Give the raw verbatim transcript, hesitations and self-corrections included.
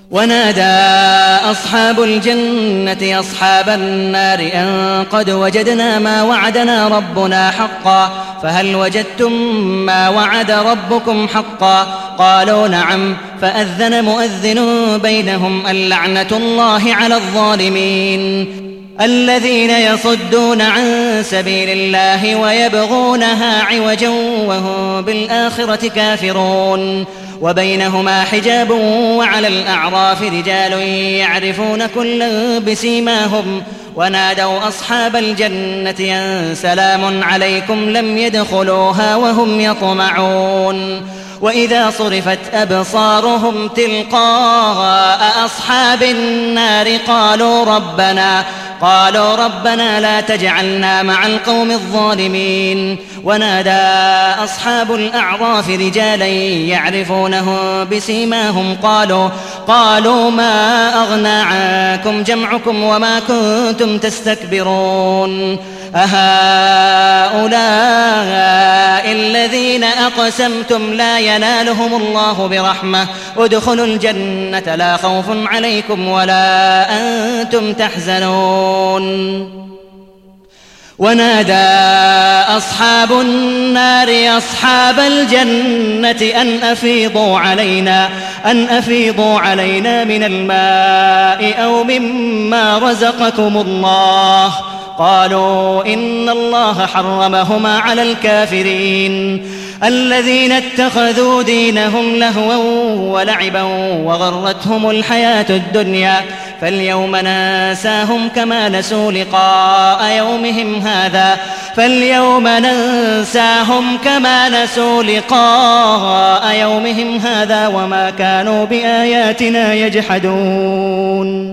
ونادى أصحاب الجنة أصحاب النار أن قد وجدنا ما وعدنا ربنا حقا فهل وجدتم ما وعد ربكم حقا قالوا نعم فأذن مؤذن بينهم اللعنة الله على الظالمين الذين يصدون عن سبيل الله ويبغونها عوجا وهم بالآخرة كافرون وبينهما حجاب وعلى الأعراف رجال يعرفون كلا بسيماهم ونادوا أصحاب الجنة أن سلام عليكم لم يدخلوها وهم يطمعون وإذا صرفت أبصارهم تلقاء أصحاب النار قالوا ربنا قالوا ربنا لا تجعلنا مع القوم الظالمين ونادى أصحاب الأعراف رجالا يعرفونهم بسيماهم قالوا قالوا ما أغنى عنكم جمعكم وما كنتم تستكبرون أهؤلاء الذين أقسمتم لا ينالهم الله برحمة ادخلوا الجنة لا خوف عليكم ولا أنتم تحزنون ونادى أصحاب النار أصحاب الجنة أن أفيضوا علينا أن أفيضوا علينا من الماء أو مما رزقكم الله قالوا إن الله حرمهما على الكافرين الذين اتخذوا دينهم لهوا ولعبا وغرتهم الحياة الدنيا فاليوم ننساهم كما نسوا لقاء يومهم هذا فاليوم ننساهم كما نسوا لقاء يومهم هذا وما كانوا بآياتنا يجحدون